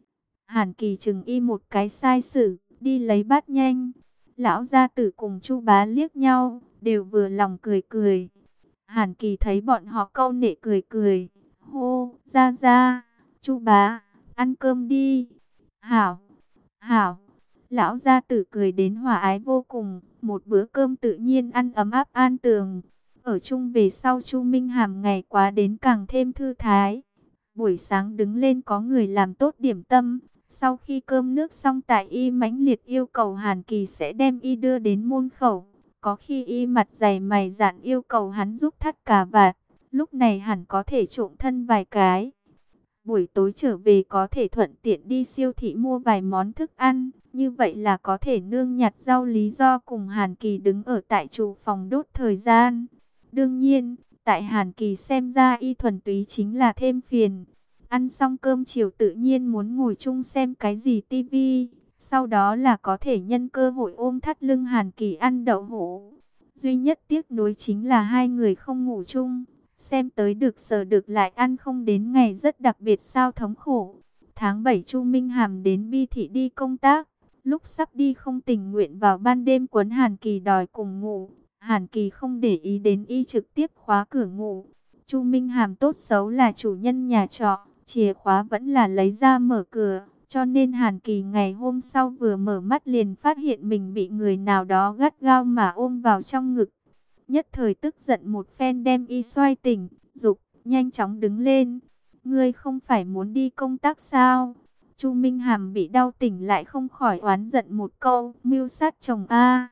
[SPEAKER 1] Hàn Kỳ chừng y một cái sai sử, đi lấy bát nhanh. Lão gia tử cùng Chu Bá liếc nhau, đều vừa lòng cười cười. Hàn Kỳ thấy bọn họ câu nệ cười cười, hô, ra ra, Chu Bá, ăn cơm đi. Hảo, hảo. Lão gia tử cười đến hòa ái vô cùng, một bữa cơm tự nhiên ăn ấm áp an tường. Ở chung về sau Chu Minh Hàm ngày quá đến càng thêm thư thái. Buổi sáng đứng lên có người làm tốt điểm tâm. Sau khi cơm nước xong tại y mãnh liệt yêu cầu Hàn Kỳ sẽ đem y đưa đến môn khẩu. Có khi y mặt dày mày dạn yêu cầu hắn giúp thắt cà vạt. Lúc này hẳn có thể trộm thân vài cái. Buổi tối trở về có thể thuận tiện đi siêu thị mua vài món thức ăn. Như vậy là có thể nương nhặt rau lý do cùng Hàn Kỳ đứng ở tại chủ phòng đốt thời gian. Đương nhiên, tại Hàn Kỳ xem ra y thuần túy chính là thêm phiền. Ăn xong cơm chiều tự nhiên muốn ngồi chung xem cái gì tivi. Sau đó là có thể nhân cơ hội ôm thắt lưng Hàn Kỳ ăn đậu hũ. Duy nhất tiếc nuối chính là hai người không ngủ chung. Xem tới được sờ được lại ăn không đến ngày rất đặc biệt sao thống khổ. Tháng bảy Chu Minh Hàm đến Bi Thị đi công tác. Lúc sắp đi không tình nguyện vào ban đêm quấn Hàn Kỳ đòi cùng ngủ. Hàn Kỳ không để ý đến y trực tiếp khóa cửa ngủ. Chu Minh Hàm tốt xấu là chủ nhân nhà trọ, chìa khóa vẫn là lấy ra mở cửa. Cho nên Hàn Kỳ ngày hôm sau vừa mở mắt liền phát hiện mình bị người nào đó gắt gao mà ôm vào trong ngực. Nhất thời tức giận một phen đem y xoay tỉnh, dục nhanh chóng đứng lên. Ngươi không phải muốn đi công tác sao? Chu Minh Hàm bị đau tỉnh lại không khỏi oán giận một câu, mưu sát chồng a.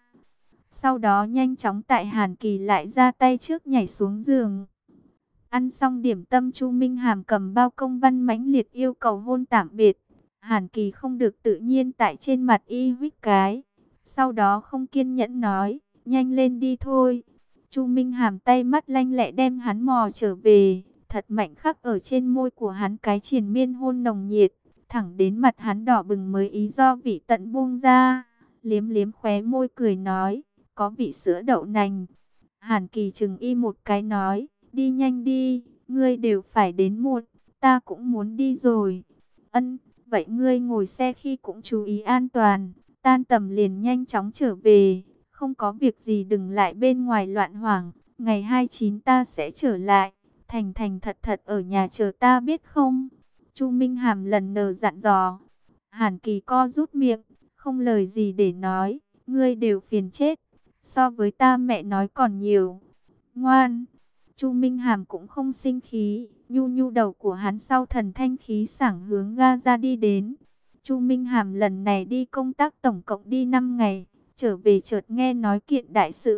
[SPEAKER 1] Sau đó nhanh chóng tại Hàn Kỳ lại ra tay trước nhảy xuống giường. Ăn xong điểm tâm Chu Minh Hàm cầm bao công văn mãnh liệt yêu cầu hôn tạm biệt. Hàn Kỳ không được tự nhiên tại trên mặt y huých cái. Sau đó không kiên nhẫn nói, nhanh lên đi thôi. Chu Minh Hàm tay mắt lanh lẹ đem hắn mò trở về, thật mạnh khắc ở trên môi của hắn cái triền miên hôn nồng nhiệt, thẳng đến mặt hắn đỏ bừng mới ý do vị tận buông ra. Liếm liếm khóe môi cười nói, có vị sữa đậu nành. Hàn Kỳ chừng y một cái nói, đi nhanh đi, ngươi đều phải đến muộn, ta cũng muốn đi rồi. Ân, vậy ngươi ngồi xe khi cũng chú ý an toàn, tan tầm liền nhanh chóng trở về. Không có việc gì đừng lại bên ngoài loạn hoảng, ngày hai mươi chín ta sẽ trở lại, thành thành thật thật ở nhà chờ ta biết không? Chu Minh Hàm lần nờ dặn dò. Hàn Kỳ co rút miệng, không lời gì để nói, ngươi đều phiền chết, so với ta mẹ nói còn nhiều. Ngoan, Chu Minh Hàm cũng không sinh khí, nhu nhu đầu của hắn sau thần thanh khí sảng hướng ga ra đi đến. Chu Minh Hàm lần này đi công tác tổng cộng đi năm ngày. Trở về chợt nghe nói kiện đại sự.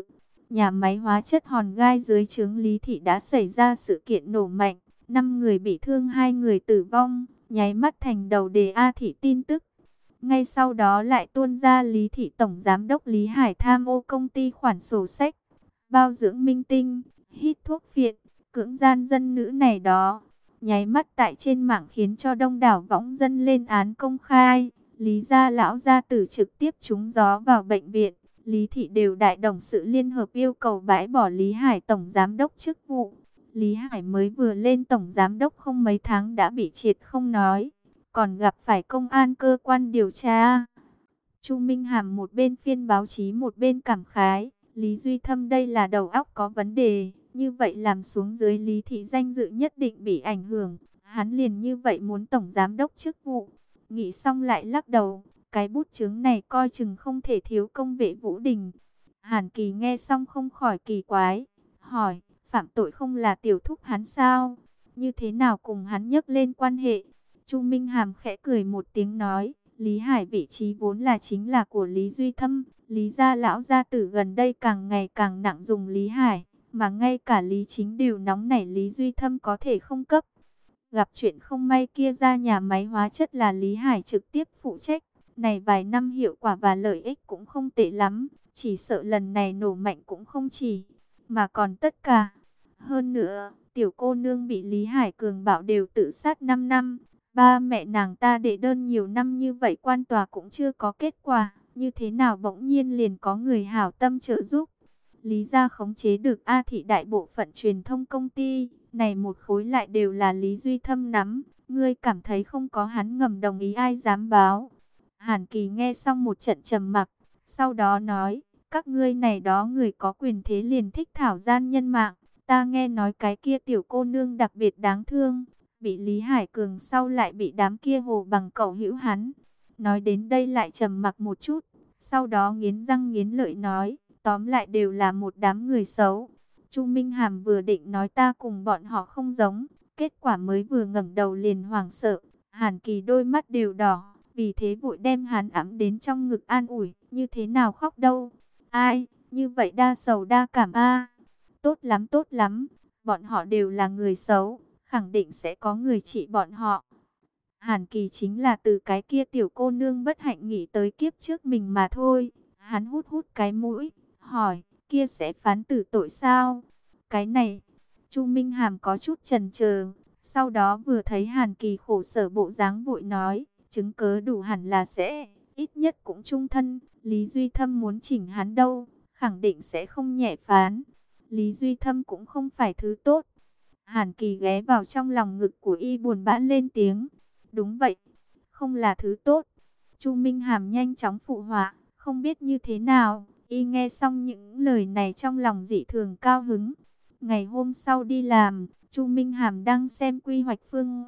[SPEAKER 1] nhà máy hóa chất Hòn Gai dưới trướng Lý Thị đã xảy ra sự kiện nổ mạnh, năm người bị thương, hai người tử vong, nháy mắt thành đầu đề A Thị tin tức. Ngay sau đó lại tuôn ra Lý Thị Tổng Giám đốc Lý Hải tham ô công ty khoản sổ sách, bao dưỡng minh tinh, hít thuốc phiện, cưỡng gian dân nữ này đó. Nháy mắt tại trên mạng khiến cho đông đảo võng dân lên án công khai. Lý gia lão gia tử trực tiếp trúng gió vào bệnh viện. Lý Thị đều đại đồng sự liên hợp yêu cầu bãi bỏ Lý Hải Tổng Giám đốc chức vụ. Lý Hải mới vừa lên Tổng Giám đốc không mấy tháng đã bị triệt không nói, còn gặp phải công an cơ quan điều tra. Chu Minh Hàm một bên phiên báo chí một bên cảm khái, Lý Duy Thâm đây là đầu óc có vấn đề, như vậy làm xuống dưới Lý Thị danh dự nhất định bị ảnh hưởng, hắn liền như vậy muốn Tổng Giám đốc chức vụ. Nghĩ xong lại lắc đầu, cái bút chướng này coi chừng không thể thiếu công vệ Vũ Đình. Hàn Kỳ nghe xong không khỏi kỳ quái, hỏi, phạm tội không là tiểu thúc hắn sao? Như thế nào cùng hắn nhắc lên quan hệ? Chu Minh Hàm khẽ cười một tiếng nói, Lý Hải vị trí vốn là chính là của Lý Duy Thâm. Lý gia lão gia tử gần đây càng ngày càng nặng dùng Lý Hải, mà ngay cả Lý Chính đều nóng nảy Lý Duy Thâm có thể không cấp. Gặp chuyện không may kia ra nhà máy hóa chất là Lý Hải trực tiếp phụ trách. Này vài năm hiệu quả và lợi ích cũng không tệ lắm, chỉ sợ lần này nổ mạnh cũng không chỉ, mà còn tất cả. Hơn nữa, tiểu cô nương bị Lý Hải cường bạo đều tự sát năm năm. Ba mẹ nàng ta đệ đơn nhiều năm như vậy quan tòa cũng chưa có kết quả. Như thế nào bỗng nhiên liền có người hảo tâm trợ giúp. Lý gia khống chế được A Thị đại bộ phận truyền thông công ty. Này một khối lại đều là Lý Duy Thâm nắm. Ngươi cảm thấy không có hắn ngầm đồng ý ai dám báo. Hàn Kỳ nghe xong một trận trầm mặc. Sau đó nói, các ngươi này đó người có quyền thế liền thích thảo gian nhân mạng. Ta nghe nói cái kia tiểu cô nương đặc biệt đáng thương. Bị Lý Hải Cường sau lại bị đám kia hồ bằng cẩu hữu hắn. Nói đến đây lại trầm mặc một chút. Sau đó nghiến răng nghiến lợi nói, tóm lại đều là một đám người xấu. Chu Minh Hàm vừa định nói ta cùng bọn họ không giống. Kết quả mới vừa ngẩng đầu liền hoảng sợ. Hàn Kỳ đôi mắt đều đỏ. Vì thế vội đem hắn ẵm đến trong ngực an ủi. Như thế nào khóc đâu. Ai, như vậy đa sầu đa cảm a. Tốt lắm tốt lắm. Bọn họ đều là người xấu. Khẳng định sẽ có người trị bọn họ. Hàn Kỳ chính là từ cái kia tiểu cô nương bất hạnh nghĩ tới kiếp trước mình mà thôi. Hắn hút hút cái mũi, hỏi, kia sẽ phán tử tội sao? Cái này, Chu Minh Hàm có chút chần chờ. Sau đó vừa thấy Hàn Kỳ khổ sở bộ dáng vội nói, chứng cớ đủ hẳn là sẽ, ít nhất cũng chung thân. Lý Duy Thâm muốn chỉnh hắn đâu, khẳng định sẽ không nhẹ phán. Lý Duy Thâm cũng không phải thứ tốt. Hàn Kỳ ghé vào trong lòng ngực của y buồn bã lên tiếng. Đúng vậy, không là thứ tốt. Chu Minh Hàm nhanh chóng phụ họa, không biết như thế nào. Y nghe xong những lời này trong lòng dị thường cao hứng. Ngày hôm sau đi làm, Chu Minh Hàm đang xem quy hoạch phương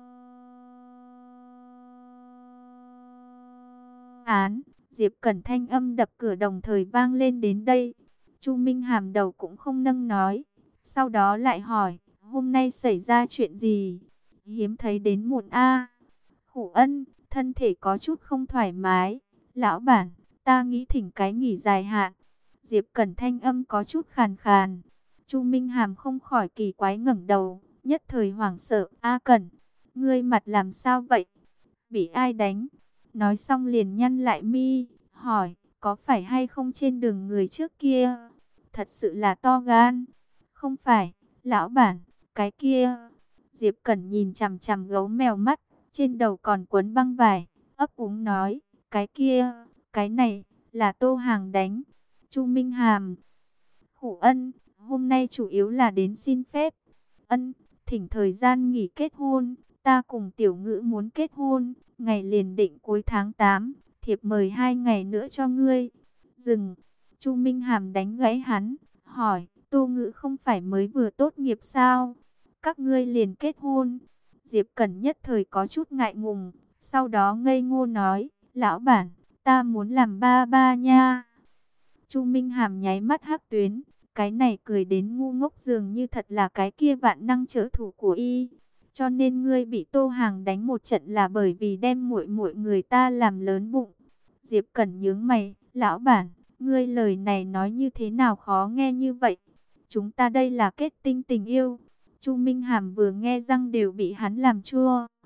[SPEAKER 1] án. Diệp Cẩn thanh âm đập cửa đồng thời vang lên đến đây. Chu Minh Hàm đầu cũng không nâng nói. Sau đó lại hỏi, hôm nay xảy ra chuyện gì? Hiếm thấy đến muộn a. Khủ Ân, thân thể có chút không thoải mái. Lão bản, ta nghĩ thỉnh cái nghỉ dài hạn. Diệp Cẩn thanh âm có chút khàn khàn. Chu Minh Hàm không khỏi kỳ quái ngẩng đầu, nhất thời hoảng sợ. A Cẩn, ngươi mặt làm sao vậy? Bị ai đánh? Nói xong liền nhăn lại mi, hỏi, có phải hay không trên đường người trước kia? Thật sự là to gan. Không phải, lão bản, cái kia. Diệp Cẩn nhìn chằm chằm gấu mèo mắt, trên đầu còn quấn băng vải, ấp úng nói, cái kia, cái này, là Tô Hàng đánh. Chu Minh Hàm, Khủ Ân, hôm nay chủ yếu là đến xin phép. Ân, thỉnh thời gian nghỉ kết hôn, ta cùng tiểu ngữ muốn kết hôn, ngày liền định cuối tháng tám, thiệp mời hai ngày nữa cho ngươi. Dừng, Chu Minh Hàm đánh gãy hắn, hỏi, Tô Ngữ không phải mới vừa tốt nghiệp sao? Các ngươi liền kết hôn. Diệp Cẩn nhất thời có chút ngại ngùng, sau đó ngây ngô nói, lão bản, ta muốn làm ba ba nha. Chu Minh Hàm nháy mắt hắc tuyến, cái này cười đến ngu ngốc dường như thật là cái kia vạn năng trợ thủ của y. Cho nên ngươi bị Tô Hàng đánh một trận là bởi vì đem muội muội người ta làm lớn bụng. Diệp Cẩn nhướng mày, lão bản, Ngươi lời này nói như thế nào khó nghe như vậy? Chúng ta đây là kết tinh tình yêu. Chu Minh Hàm vừa nghe răng đều bị hắn làm chua.